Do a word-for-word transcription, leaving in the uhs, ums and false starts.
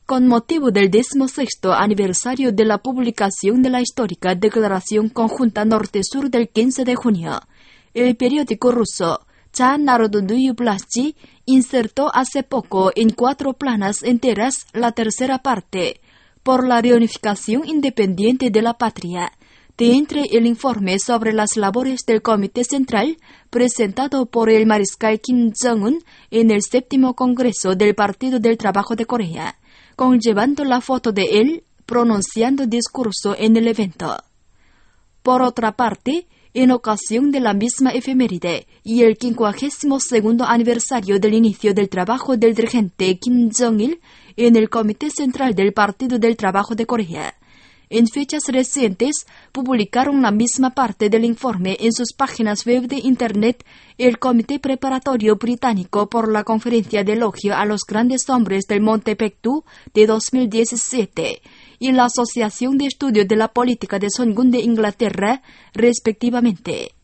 con motivo del decimosexto aniversario de la publicación de la histórica Declaración Conjunta Norte-Sur del quince de junio. El periódico ruso Cha Narodnuy Vlasti insertó hace poco en cuatro planas enteras la tercera parte, por la reunificación independiente de la patria, de entre el informe sobre las labores del Comité Central presentado por el mariscal Kim Jong-un en el séptimo Congreso del Partido del Trabajo de Corea, conllevando la foto de él pronunciando discurso en el evento. Por otra parte, en ocasión de la misma efeméride y el quincuagésimo segundo aniversario del inicio del trabajo del dirigente Kim Jong-il en el Comité Central del Partido del Trabajo de Corea, en fechas recientes publicaron la misma parte del informe en sus páginas web de Internet el Comité Preparatorio Británico por la Conferencia de Elogio a los Grandes Hombres del Monte Pektu de dos mil diecisiete y la Asociación de Estudios de la Política de Songun de Inglaterra, respectivamente.